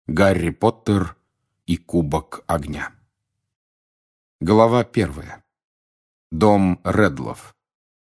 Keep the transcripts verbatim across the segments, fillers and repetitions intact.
Гарри Поттер и Кубок огня. Глава первая. Дом Редлов.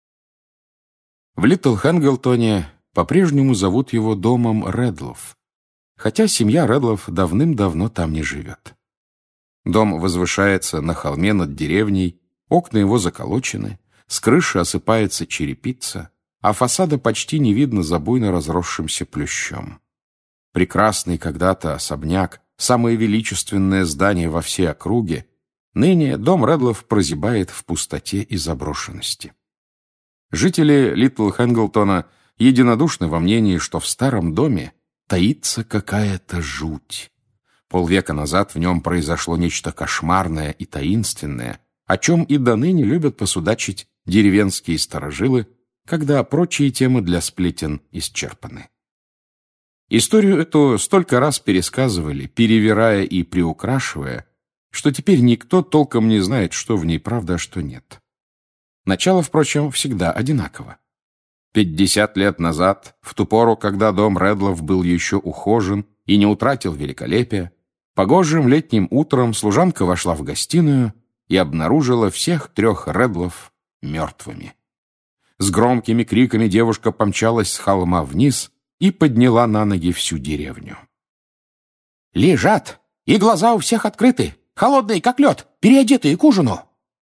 В Литл Хэнглтоне по-прежнему зовут его домом Редлов, хотя семья Редлов давным-давно там не живет. Дом возвышается на холме над деревней, окна его заколочены, с крыши осыпается черепица, а фасада почти не видно за буйно разросшимся плющом. Прекрасный когда-то особняк, самое величественное здание во всей округе, ныне дом Редлов прозябает в пустоте и заброшенности. Жители Литл Хэнглтона единодушны во мнении, что в старом доме таится какая-то жуть. Полвека назад в нем произошло нечто кошмарное и таинственное, о чем и доныне любят посудачить деревенские старожилы, когда прочие темы для сплетен исчерпаны. Историю эту столько раз пересказывали, перевирая и приукрашивая, что теперь никто толком не знает, что в ней правда, а что нет. Начало, впрочем, всегда одинаково. Пятьдесят лет назад, в ту пору, когда дом Редлов был еще ухожен и не утратил великолепия, погожим летним утром служанка вошла в гостиную и обнаружила всех трех Редлов мертвыми. С громкими криками девушка помчалась с холма вниз и подняла на ноги всю деревню. «Лежат, и глаза у всех открыты, холодные, как лед, переодетые к ужину!»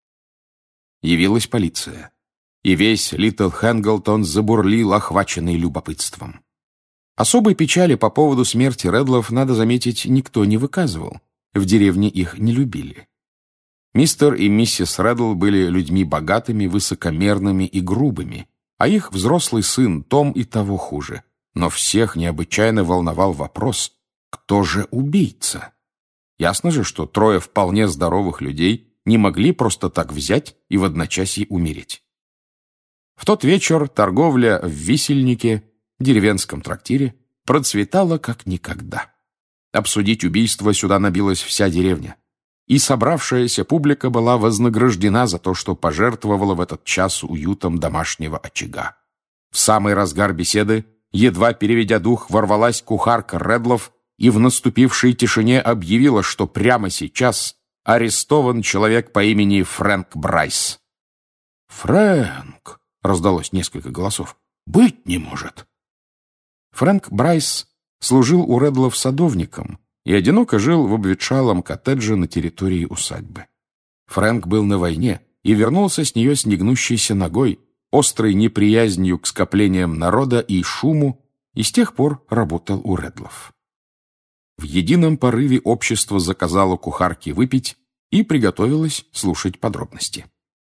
Явилась полиция, и весь Литл Хэнглтон забурлил, охваченный любопытством. Особой печали по поводу смерти Редлов, надо заметить, никто не выказывал, в деревне их не любили. Мистер и миссис Редл были людьми богатыми, высокомерными и грубыми, а их взрослый сын Том и того хуже. Но всех необычайно волновал вопрос, кто же убийца? Ясно же, что трое вполне здоровых людей не могли просто так взять и в одночасье умереть. В тот вечер торговля в висельнике, деревенском трактире, процветала как никогда. Обсудить убийство сюда набилась вся деревня. И собравшаяся публика была вознаграждена за то, что пожертвовала в этот час уютом домашнего очага. В самый разгар беседы, едва переведя дух, ворвалась кухарка Редлов и в наступившей тишине объявила, что прямо сейчас арестован человек по имени Фрэнк Брайс. «Фрэнк!» — раздалось несколько голосов. «Быть не может!» Фрэнк Брайс служил у Редлов садовником и одиноко жил в обветшалом коттедже на территории усадьбы. Фрэнк был на войне и вернулся с нее с негнущейся ногой, острой неприязнью к скоплениям народа и шуму, и с тех пор работал у Редлов. В едином порыве общество заказало кухарке выпить и приготовилось слушать подробности.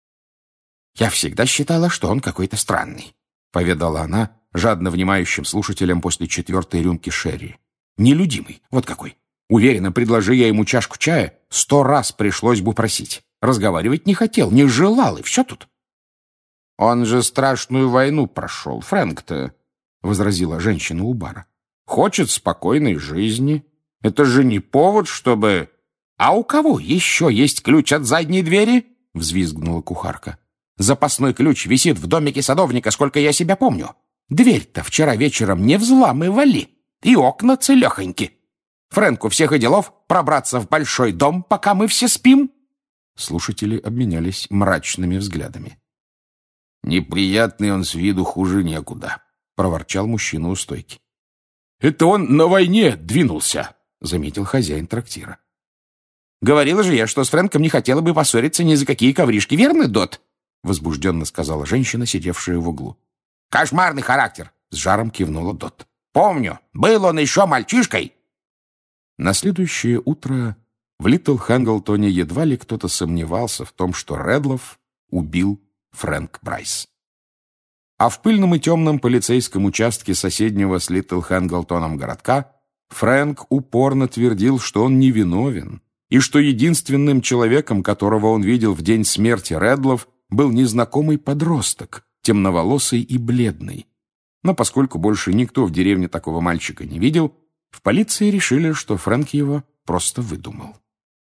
«Я всегда считала, что он какой-то странный», — поведала она жадно внимающим слушателям после четвертой рюмки шерри. «Нелюдимый, вот какой. Уверена, предложи я ему чашку чая, сто раз пришлось бы просить. Разговаривать не хотел, не желал, и все тут». «Он же страшную войну прошел, Фрэнк-то», — возразила женщина у бара. «Хочет спокойной жизни. Это же не повод, чтобы...» «А у кого еще есть ключ от задней двери?» — взвизгнула кухарка. «Запасной ключ висит в домике садовника, сколько я себя помню. Дверь-то вчера вечером не взламывали, и окна целехоньки. Фрэнку всех и делов пробраться в большой дом, пока мы все спим». Слушатели обменялись мрачными взглядами. «Неприятный он с виду, хуже некуда», — проворчал мужчина у стойки. «Это он на войне двинулся», — заметил хозяин трактира. «Говорила же я, что с Фрэнком не хотела бы поссориться ни за какие ковришки, верно, Дот?» — возбужденно сказала женщина, сидевшая в углу. «Кошмарный характер», — с жаром кивнула Дот. «Помню, был он еще мальчишкой». На следующее утро в Литл Хэнглтоне едва ли кто-то сомневался в том, что Редлов убил Фрэнк Брайс. А в пыльном и темном полицейском участке соседнего с Литл Хэнглтоном городка Фрэнк упорно твердил, что он невиновен, и что единственным человеком, которого он видел в день смерти Редлов, был незнакомый подросток, темноволосый и бледный. Но поскольку больше никто в деревне такого мальчика не видел, в полиции решили, что Фрэнк его просто выдумал.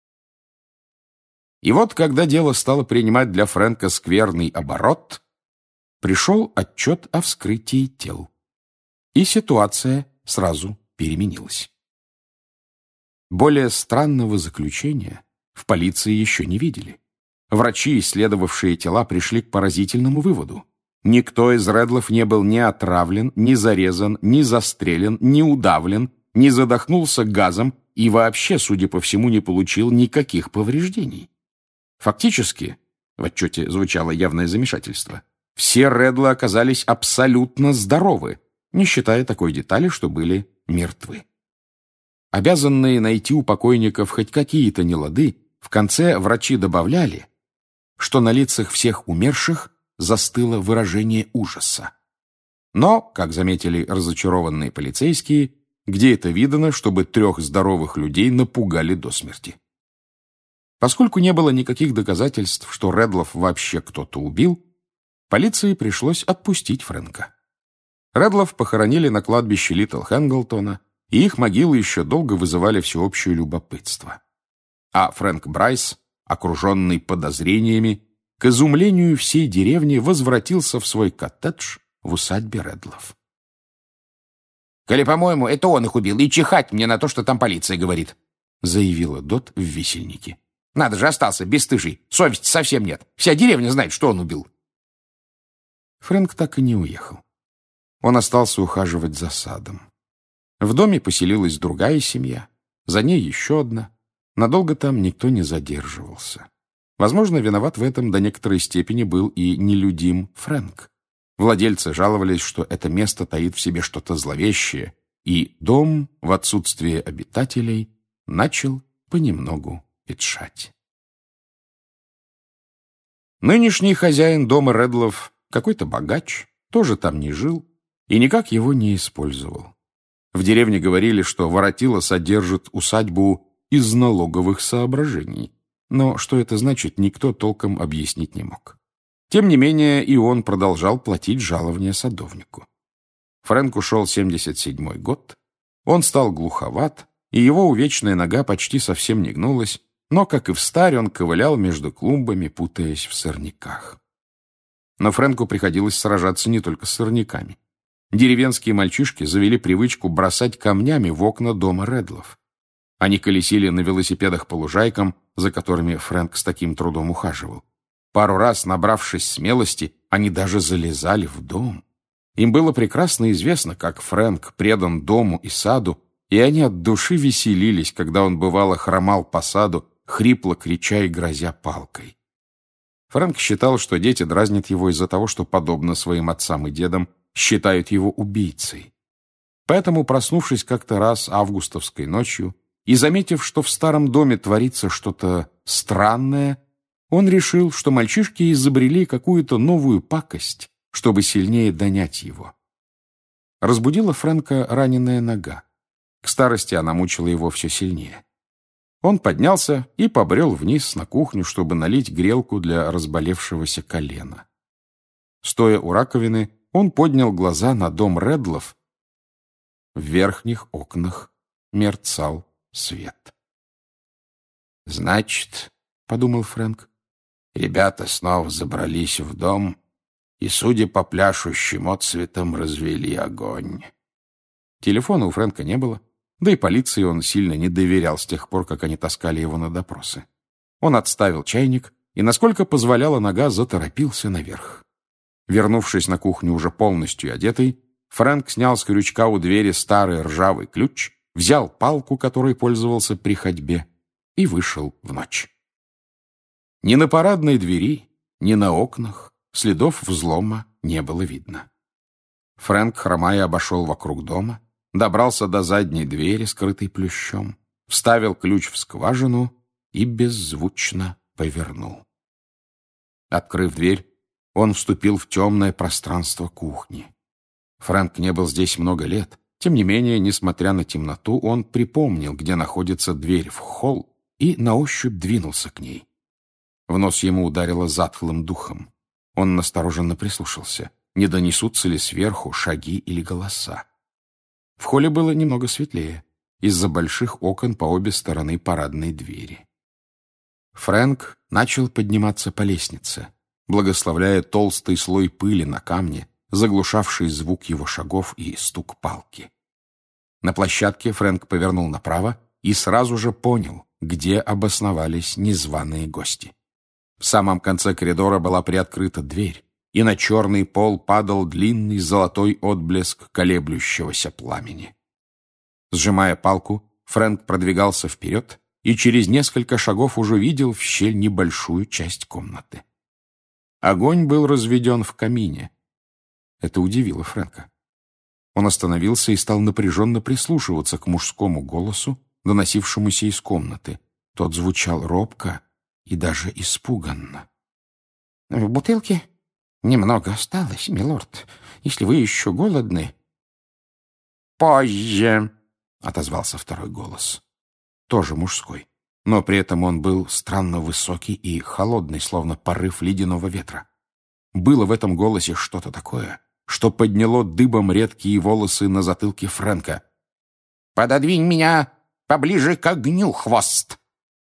И вот, когда дело стало принимать для Фрэнка скверный оборот, пришел отчет о вскрытии тел. И ситуация сразу переменилась. Более странного заключения в полиции еще не видели. Врачи, исследовавшие тела, пришли к поразительному выводу. Никто из Редлов не был ни отравлен, ни зарезан, ни застрелен, ни удавлен, не задохнулся газом и вообще, судя по всему, не получил никаких повреждений. Фактически, в отчете звучало явное замешательство, все Редлы оказались абсолютно здоровы, не считая такой детали, что были мертвы. Обязанные найти у покойников хоть какие-то нелады, в конце врачи добавляли, что на лицах всех умерших застыло выражение ужаса. Но, как заметили разочарованные полицейские, где это видано, чтобы трех здоровых людей напугали до смерти? Поскольку не было никаких доказательств, что Редлов вообще кто-то убил, полиции пришлось отпустить Фрэнка. Редлов похоронили на кладбище Литл Хэнглтона, и их могилы еще долго вызывали всеобщее любопытство. А Фрэнк Брайс, окруженный подозрениями, к изумлению всей деревни возвратился в свой коттедж в усадьбе Редлов. «Коли, по-моему, это он их убил, и чихать мне на то, что там полиция говорит», заявила Дот в висельнике. «Надо же, остался бесстыжий, совести совсем нет. Вся деревня знает, что он убил». Фрэнк так и не уехал. Он остался ухаживать за садом. В доме поселилась другая семья, за ней еще одна. Надолго там никто не задерживался. Возможно, виноват в этом до некоторой степени был и нелюдим Фрэнк. Владельцы жаловались, что это место таит в себе что-то зловещее, и дом, в отсутствие обитателей, начал понемногу ветшать. Нынешний хозяин дома Редлов, какой-то богач, тоже там не жил и никак его не использовал. В деревне говорили, что воротило содержит усадьбу из налоговых соображений, но что это значит, никто толком объяснить не мог. Тем не менее, и он продолжал платить жалования садовнику. Фрэнк ушел семьдесят седьмой год, он стал глуховат, и его увечная нога почти совсем не гнулась, но, как и встарь, он ковылял между клумбами, путаясь в сорняках. Но Фрэнку приходилось сражаться не только с сорняками. Деревенские мальчишки завели привычку бросать камнями в окна дома Редлов. Они колесили на велосипедах по лужайкам, за которыми Фрэнк с таким трудом ухаживал. Пару раз, набравшись смелости, они даже залезали в дом. Им было прекрасно известно, как Фрэнк предан дому и саду, и они от души веселились, когда он бывало хромал по саду, хрипло крича и грозя палкой. Фрэнк считал, что дети дразнят его из-за того, что, подобно своим отцам и дедам, считают его убийцей. Поэтому, проснувшись как-то раз августовской ночью и заметив, что в старом доме творится что-то странное, он решил, что мальчишки изобрели какую-то новую пакость, чтобы сильнее донять его. Разбудила Фрэнка раненая нога. К старости она мучила его все сильнее. Он поднялся и побрел вниз на кухню, чтобы налить грелку для разболевшегося колена. Стоя у раковины, он поднял глаза на дом Редлов. В верхних окнах мерцал свет. «Значит, — подумал Фрэнк, — ребята снова забрались в дом и, судя по пляшущим отцветам, развели огонь». Телефона у Фрэнка не было, да и полиции он сильно не доверял с тех пор, как они таскали его на допросы. Он отставил чайник и, насколько позволяла нога, заторопился наверх. Вернувшись на кухню уже полностью одетый, Фрэнк снял с крючка у двери старый ржавый ключ, взял палку, которой пользовался при ходьбе, и вышел в ночь. Ни на парадной двери, ни на окнах следов взлома не было видно. Фрэнк, хромая, обошел вокруг дома, добрался до задней двери, скрытой плющом, вставил ключ в скважину и беззвучно повернул. Открыв дверь, он вступил в темное пространство кухни. Фрэнк не был здесь много лет. Тем не менее, несмотря на темноту, он припомнил, где находится дверь в холл, и на ощупь двинулся к ней. В нос ему ударило затхлым духом. Он настороженно прислушался, не донесутся ли сверху шаги или голоса. В холле было немного светлее, из-за больших окон по обе стороны парадной двери. Фрэнк начал подниматься по лестнице, благословляя толстый слой пыли на камне, заглушавший звук его шагов и стук палки. На площадке Фрэнк повернул направо и сразу же понял, где обосновались незваные гости. В самом конце коридора была приоткрыта дверь, и на черный пол падал длинный золотой отблеск колеблющегося пламени. Сжимая палку, Фрэнк продвигался вперед и через несколько шагов уже видел в щель небольшую часть комнаты. Огонь был разведен в камине. Это удивило Фрэнка. Он остановился и стал напряженно прислушиваться к мужскому голосу, доносившемуся из комнаты. Тот звучал робко и даже испуганно. — В бутылке немного осталось, милорд, если вы еще голодны. — Позже, — отозвался второй голос. Тоже мужской, но при этом он был странно высокий и холодный, словно порыв ледяного ветра. Было в этом голосе что-то такое, что подняло дыбом редкие волосы на затылке Фрэнка. «Пододвинь меня поближе к огню, хвост!»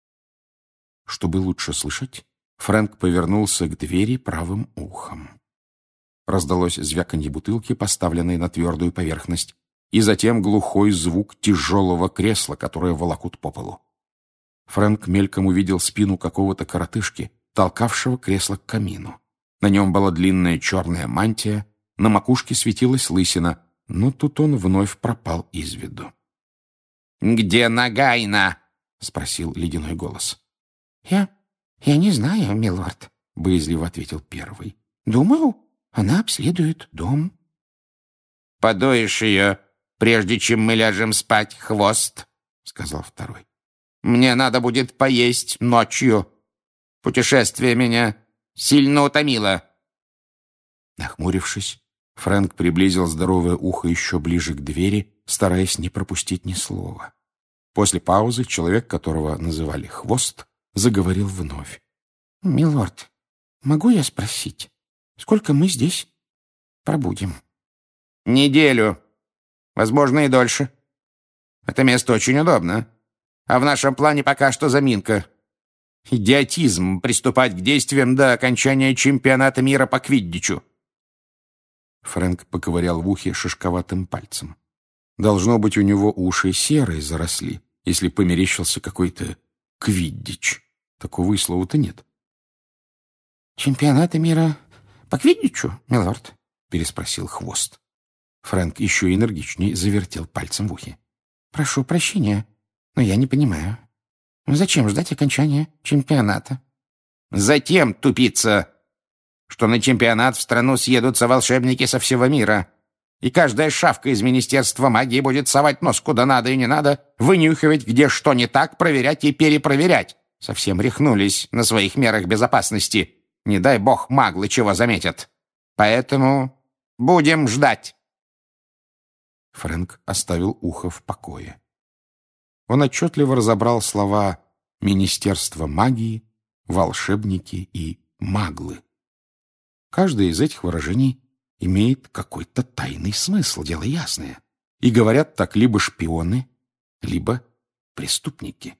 Чтобы лучше слышать, Фрэнк повернулся к двери правым ухом. Раздалось звяканье бутылки, поставленной на твердую поверхность, и затем глухой звук тяжелого кресла, которое волокут по полу. Фрэнк мельком увидел спину какого-то коротышки, толкавшего кресло к камину. На нем была длинная черная мантия, на макушке светилась лысина, но тут он вновь пропал из виду. «Где Нагайна?» — спросил ледяной голос. «Я... я не знаю, милорд», — боязливо ответил первый. «Думаю, она обследует дом». «Подоишь ее, прежде чем мы ляжем спать, хвост», — сказал второй. «Мне надо будет поесть ночью. Путешествие меня сильно утомило». Нахмурившись, Фрэнк приблизил здоровое ухо еще ближе к двери, стараясь не пропустить ни слова. После паузы человек, которого называли Хвост, заговорил вновь. «Милорд, могу я спросить, сколько мы здесь пробудем?» «Неделю. Возможно, и дольше. Это место очень удобно. А в нашем плане пока что заминка. Идиотизм приступать к действиям до окончания чемпионата мира по квиддичу». Фрэнк поковырял в ухе шишковатым пальцем. Должно быть, у него уши серые заросли, если померещился какой-то квиддич. Такого и слова-то нет. «Чемпионата мира по квиддичу, милорд?» — переспросил Хвост. Фрэнк еще энергичнее завертел пальцем в ухе. «Прошу прощения, но я не понимаю. Зачем ждать окончания чемпионата?» «Затем, тупица, что на чемпионат в страну съедутся волшебники со всего мира, и каждая шавка из Министерства магии будет совать нос куда надо и не надо, вынюхивать, где что не так, проверять и перепроверять. Совсем рехнулись на своих мерах безопасности. Не дай бог маглы чего заметят. Поэтому будем ждать». Фрэнк оставил ухо в покое. Он отчетливо разобрал слова «Министерство магии», «волшебники» и «маглы». Каждое из этих выражений имеет какой-то тайный смысл, дело ясное. И говорят так либо шпионы, либо преступники.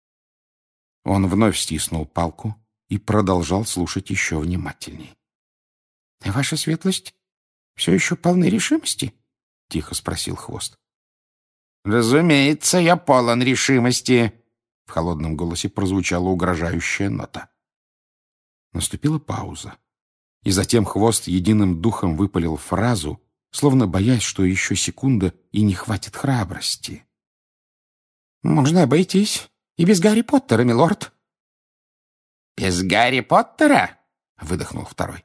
Он вновь стиснул палку и продолжал слушать еще внимательней. «Ваша светлость все еще полны решимости?» — тихо спросил Хвост. «Разумеется, я полон решимости», — в холодном голосе прозвучала угрожающая нота. Наступила пауза. И затем Хвост единым духом выпалил фразу, словно боясь, что еще секунда и не хватит храбрости. «Можно обойтись и без Гарри Поттера, милорд». «Без Гарри Поттера?» — выдохнул второй.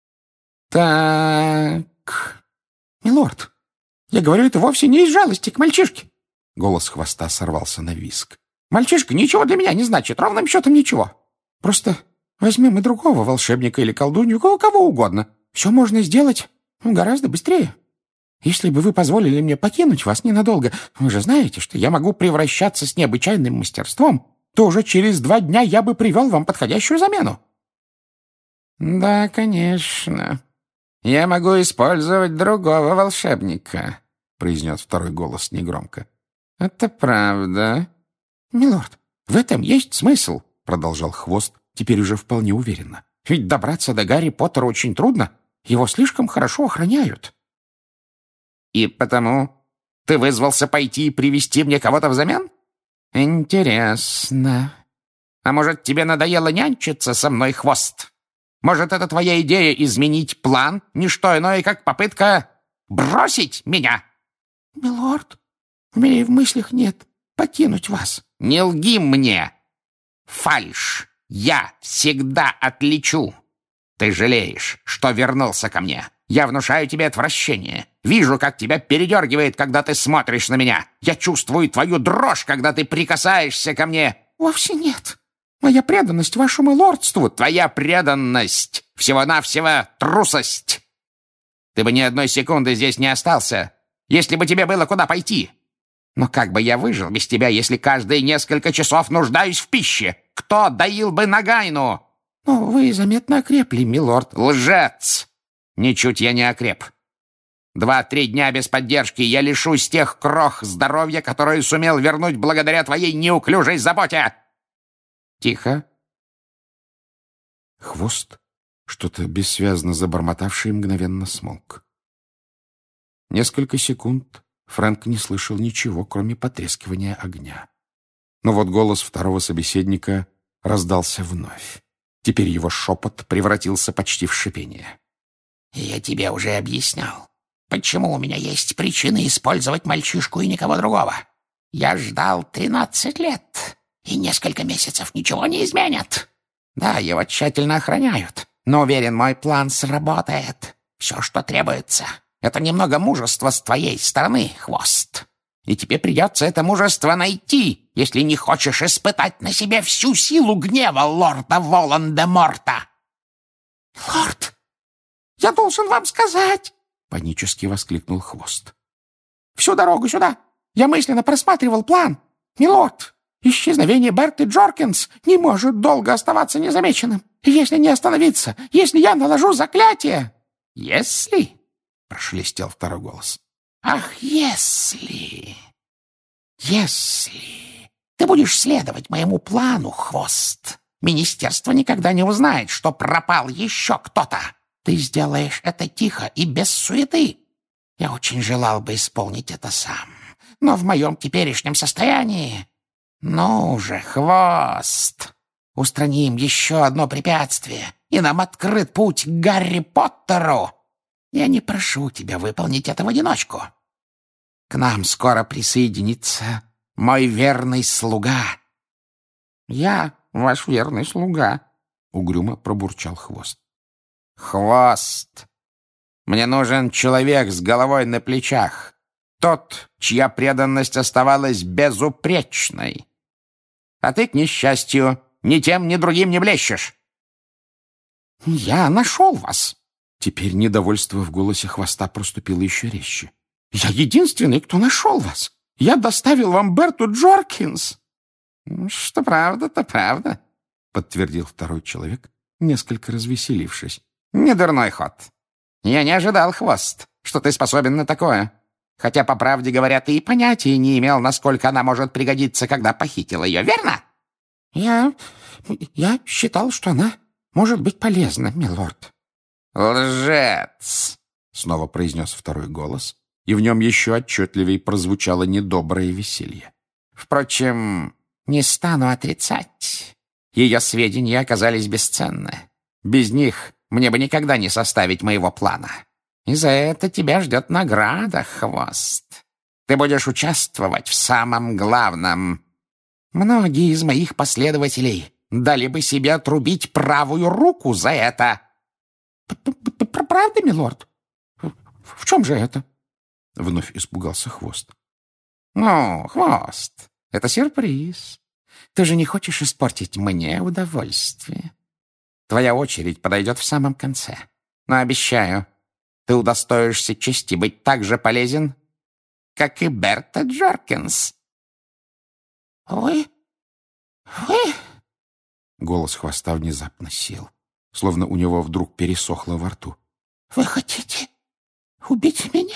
«Так...» «Милорд, я говорю это вовсе не из жалости к мальчишке». Голос Хвоста сорвался на визг. «Мальчишка ничего для меня не значит, ровным счетом ничего. Просто... возьмем и другого волшебника или колдунью, кого угодно. Все можно сделать гораздо быстрее. Если бы вы позволили мне покинуть вас ненадолго, вы же знаете, что я могу превращаться с необычайным мастерством, то уже через два дня я бы привел вам подходящую замену». «Да, конечно. Я могу использовать другого волшебника», — произнес второй голос негромко. «Это правда». «Милорд, в этом есть смысл», — продолжал Хвост, теперь уже вполне уверенно. «Ведь добраться до Гарри Поттера очень трудно. Его слишком хорошо охраняют». «И потому ты вызвался пойти и привести мне кого-то взамен?» Интересно. А может, тебе надоело нянчиться со мной, хвост? Может, это твоя идея изменить план? Не что иное, как попытка бросить меня? Милорд, у меня и в мыслях нет покинуть вас. Не лги мне. Фальшь я всегда отличу. Ты жалеешь, что вернулся ко мне. Я внушаю тебе отвращение. Вижу, как тебя передергивает, когда ты смотришь на меня. Я чувствую твою дрожь, когда ты прикасаешься ко мне. Вовсе нет. Моя преданность вашему лордству. Твоя преданность всего-навсего трусость. Ты бы ни одной секунды здесь не остался, если бы тебе было куда пойти. Но как бы я выжил без тебя, если каждые несколько часов нуждаюсь в пище? Кто доил бы Нагайну? Ну, вы заметно окрепли, милорд. Лжец! Ничуть я не окреп. Два-три дня без поддержки я лишусь тех крох здоровья, которые сумел вернуть благодаря твоей неуклюжей заботе. Тихо. Хвост, что-то бессвязно забормотавший, мгновенно смолк. Несколько секунд Фрэнк не слышал ничего, кроме потрескивания огня. Но вот голос второго собеседника раздался вновь. Теперь его шепот превратился почти в шипение. «Я тебе уже объяснял, почему у меня есть причины использовать мальчишку и никого другого. Я ждал тринадцать лет, и несколько месяцев ничего не изменят. Да, его тщательно охраняют, но уверен, мой план сработает. Все, что требуется, это немного мужества с твоей стороны, хвост. И тебе придется это мужество найти, если не хочешь испытать на себе всю силу гнева лорда Волан-де-Морта». «Лорд, я должен вам сказать!» — панически воскликнул Хвост. «Всю дорогу сюда я мысленно просматривал план. Милорд, исчезновение Берты Джоркинс не может долго оставаться незамеченным. Если не остановиться, если я наложу заклятие...» «Если?» — прошелестел второй голос. «Ах, если... Если... Ты будешь следовать моему плану, Хвост, министерство никогда не узнает, что пропал еще кто-то. Ты сделаешь это тихо и без суеты. Я очень желал бы исполнить это сам, но в моем теперешнем состоянии... Ну же, Хвост, устраним еще одно препятствие, и нам открыт путь к Гарри Поттеру. Я не прошу тебя выполнить это в одиночку. К нам скоро присоединится мой верный слуга». «Я ваш верный слуга», — угрюмо пробурчал Хвост. «Хвост! Мне нужен человек с головой на плечах. Тот, чья преданность оставалась безупречной. А ты, к несчастью, ни тем, ни другим не блещешь». «Я нашел вас». Теперь недовольство в голосе Хвоста проступило еще резче. «Я единственный, кто нашел вас. Я доставил вам Берту Джоркинс». «Что правда, то правда», — подтвердил второй человек, несколько развеселившись. «Не дурной ход. Я не ожидал, Хвост, что ты способен на такое. Хотя, по правде говоря, ты и понятия не имел, насколько она может пригодиться, когда похитил ее, верно?» «Я... я считал, что она может быть полезна, милорд». «Лжец!» — снова произнес второй голос, и в нем еще отчетливее прозвучало недоброе веселье. «Впрочем, не стану отрицать. Ее сведения оказались бесценны. Без них мне бы никогда не составить моего плана. И за это тебя ждет награда, Хвост. Ты будешь участвовать в самом главном. Многие из моих последователей дали бы себе отрубить правую руку за это». «Правда, милорд? В чем же это?» — вновь испугался Хвост. «Ну, Хвост, это сюрприз. Ты же не хочешь испортить мне удовольствие. Твоя очередь подойдет в самом конце. Но обещаю, ты удостоишься чести быть так же полезен, как и Берта Джоркинс». «Вы? Вы?» Голос Хвоста внезапно сел, словно у него вдруг пересохло во рту. «Вы хотите убить меня?»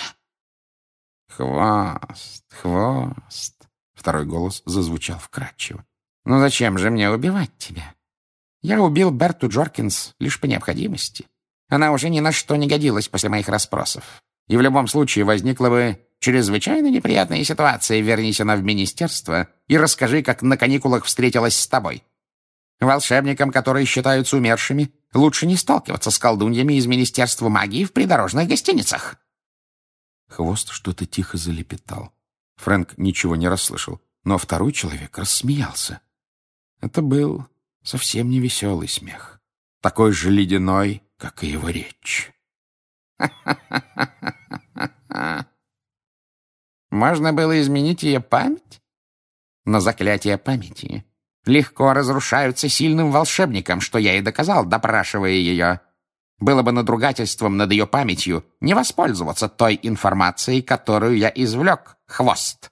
«Хвост, Хвост!» Второй голос зазвучал вкрадчиво. «Ну зачем же мне убивать тебя? Я убил Берту Джоркинс лишь по необходимости. Она уже ни на что не годилась после моих расспросов. И в любом случае возникла бы чрезвычайно неприятная ситуация, вернись она в министерство и расскажи, как на каникулах встретилась с тобой. Волшебникам, которые считаются умершими, лучше не сталкиваться с колдуньями из Министерства магии в придорожных гостиницах». Хвост что-то тихо залепетал. Фрэнк ничего не расслышал, но второй человек рассмеялся. Это был совсем не веселый смех, такой же ледяной, как и его речь. Можно было изменить ее память? Но заклятия памяти легко разрушаются сильным волшебником, что я и доказал, допрашивая ее. Было бы надругательством над ее памятью не воспользоваться той информацией, которую я извлек, Хвост.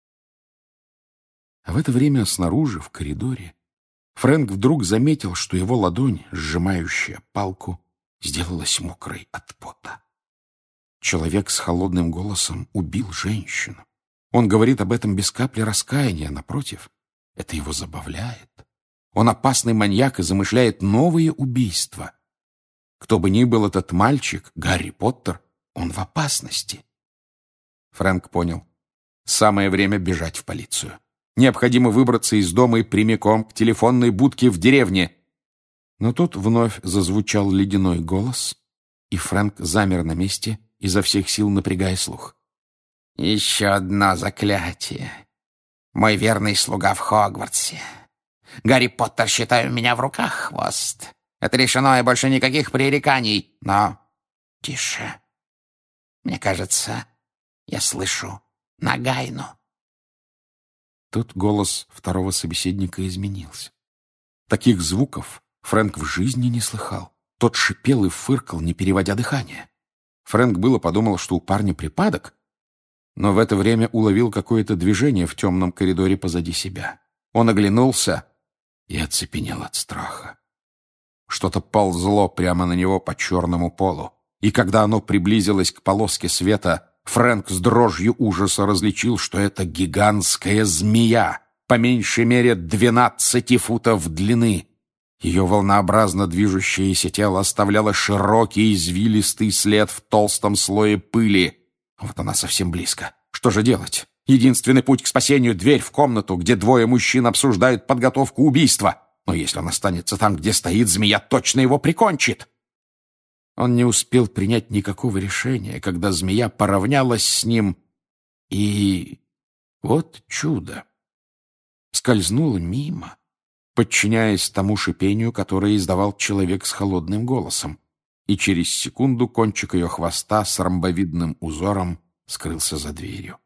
А в это время снаружи, в коридоре, Фрэнк вдруг заметил, что его ладонь, сжимающая палку, сделалась мокрой от пота. Человек с холодным голосом убил женщину. Он говорит об этом без капли раскаяния, напротив, это его забавляет. Он опасный маньяк и замышляет новые убийства. Кто бы ни был этот мальчик, Гарри Поттер, он в опасности. Фрэнк понял. Самое время бежать в полицию. Необходимо выбраться из дома и прямиком к телефонной будке в деревне. Но тут вновь зазвучал ледяной голос, и Фрэнк замер на месте, изо всех сил напрягая слух. «Еще одно заклятие. Мой верный слуга в Хогвартсе. Гарри Поттер, считаю, меня в руках, Хвост. Это решено, и больше никаких пререканий. Но тише. Мне кажется, я слышу Нагайну». Тут голос второго собеседника изменился. Таких звуков Фрэнк в жизни не слыхал. Тот шипел и фыркал, не переводя дыхание. Фрэнк было подумал, что у парня припадок, но в это время уловил какое-то движение в темном коридоре позади себя. Он оглянулся и оцепенел от страха. Что-то ползло прямо на него по черному полу, и когда оно приблизилось к полоске света, Фрэнк с дрожью ужаса различил, что это гигантская змея, по меньшей мере двенадцати футов длины. Ее волнообразно движущееся тело оставляло широкий извилистый след в толстом слое пыли. Вот она совсем близко. Что же делать? Единственный путь к спасению — дверь в комнату, где двое мужчин обсуждают подготовку убийства. Но если он останется там, где стоит, змея точно его прикончит. Он не успел принять никакого решения, когда змея поравнялась с ним, и вот чудо. Скользнула мимо, подчиняясь тому шипению, которое издавал человек с холодным голосом, и через секунду кончик ее хвоста с ромбовидным узором скрылся за дверью.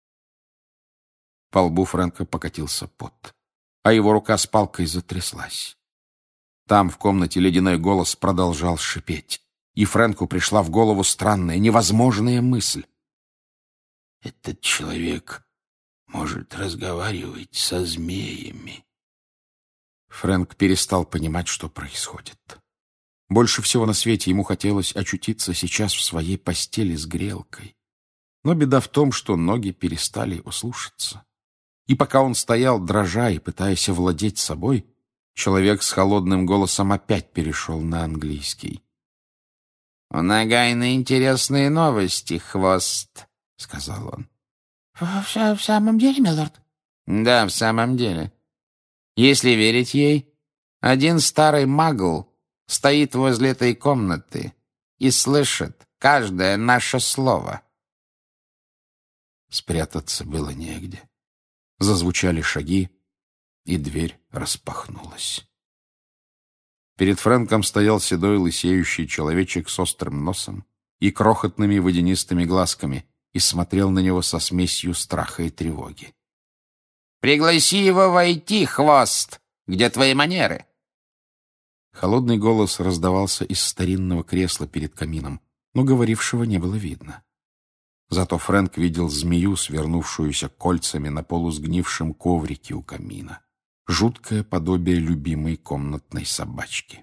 По лбу Фрэнка покатился пот, а его рука с палкой затряслась. Там, в комнате, ледяной голос продолжал шипеть, и Фрэнку пришла в голову странная, невозможная мысль. «Этот человек может разговаривать со змеями». Фрэнк перестал понимать, что происходит. Больше всего на свете ему хотелось очутиться сейчас в своей постели с грелкой. Но беда в том, что ноги перестали его слушаться. И пока он стоял, дрожа и пытаясь овладеть собой, человек с холодным голосом опять перешел на английский. «У Нагайны интересные новости, Хвост», — сказал он. В, в, в самом деле, милорд?» «Да, в самом деле. Если верить ей, один старый магл стоит возле этой комнаты и слышит каждое наше слово». Спрятаться было негде. Зазвучали шаги, и дверь распахнулась. Перед Фрэнком стоял седой лысеющий человечек с острым носом и крохотными водянистыми глазками и смотрел на него со смесью страха и тревоги. «Пригласи его войти, Хвост! Где твои манеры?» Холодный голос раздавался из старинного кресла перед камином, но говорившего не было видно. Зато Фрэнк видел змею, свернувшуюся кольцами на полусгнившем коврике у камина. Жуткое подобие любимой комнатной собачки.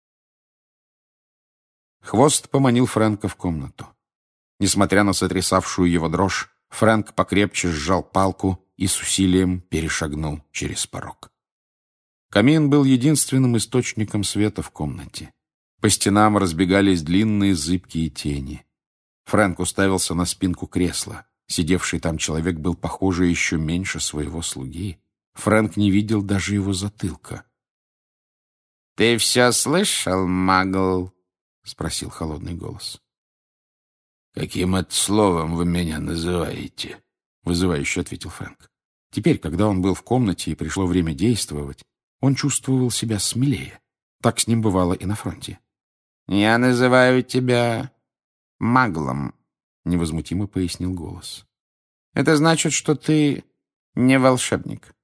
Хвост поманил Фрэнка в комнату. Несмотря на сотрясавшую его дрожь, Фрэнк покрепче сжал палку и с усилием перешагнул через порог. Камин был единственным источником света в комнате. По стенам разбегались длинные зыбкие тени. Фрэнк уставился на спинку кресла. Сидевший там человек был, похоже, еще меньше своего слуги. Фрэнк не видел даже его затылка. «Ты все слышал, Магл?» — спросил холодный голос. «Каким это словом вы меня называете?» — вызывающе ответил Фрэнк. Теперь, когда он был в комнате и пришло время действовать, он чувствовал себя смелее. Так с ним бывало и на фронте. «Я называю тебя Маглом», — невозмутимо пояснил голос. «Это значит, что ты не волшебник».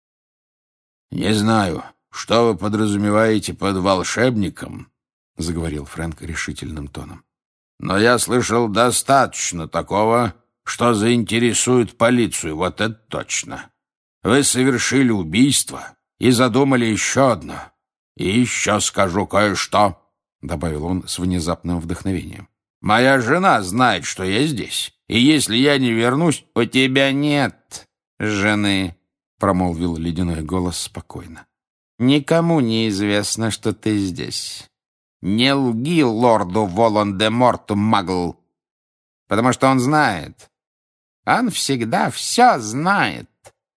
«Не знаю, что вы подразумеваете под волшебником», — заговорил Фрэнк решительным тоном. «Но я слышал достаточно такого, что заинтересует полицию, вот это точно. Вы совершили убийство и задумали еще одно. И еще скажу кое-что», — добавил он с внезапным вдохновением. «Моя жена знает, что я здесь, и если я не вернусь...» «У тебя нет жены», — промолвил ледяной голос спокойно. «Никому не известно, что ты здесь. Не лги лорду Волан-де-Морту, Магл, потому что он знает. Он всегда все знает».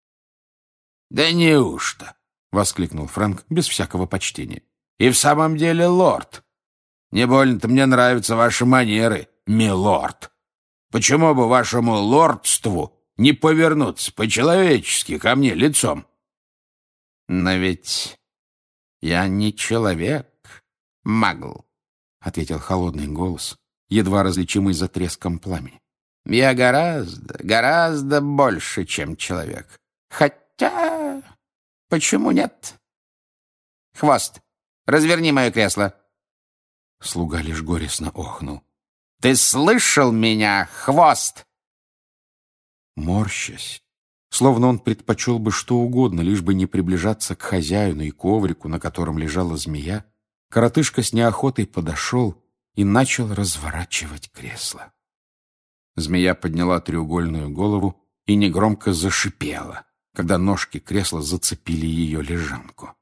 «Да неужто?» — воскликнул Фрэнк без всякого почтения. «И в самом деле, лорд, не больно-то мне нравятся ваши манеры, милорд. Почему бы вашему лордству не повернуться по-человечески ко мне лицом?» «Но ведь я не человек, Магл», — ответил холодный голос, едва различимый за треском пламени. «Я гораздо, гораздо больше, чем человек. Хотя... почему нет? Хвост, разверни мое кресло». Слуга лишь горестно охнул. «Ты слышал меня, Хвост?» Морщась, словно он предпочел бы что угодно, лишь бы не приближаться к хозяину и коврику, на котором лежала змея, коротышка с неохотой подошел и начал разворачивать кресло. Змея подняла треугольную голову и негромко зашипела, когда ножки кресла зацепили ее лежанку.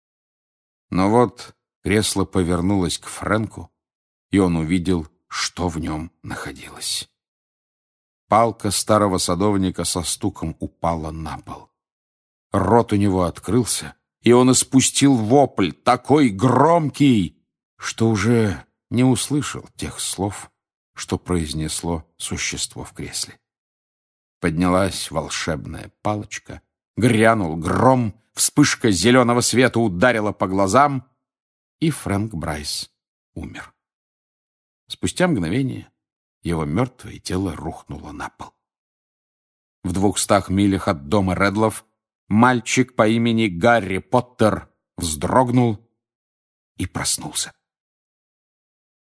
Но вот кресло повернулось к Фрэнку, и он увидел, что в нем находилось. Палка старого садовника со стуком упала на пол. Рот у него открылся, и он испустил вопль, такой громкий, что уже не услышал тех слов, что произнесло существо в кресле. Поднялась волшебная палочка, грянул гром, вспышка зеленого света ударила по глазам, и Фрэнк Брайс умер. Спустя мгновение его мертвое тело рухнуло на пол. В двухстах милях от дома Редлов мальчик по имени Гарри Поттер вздрогнул и проснулся.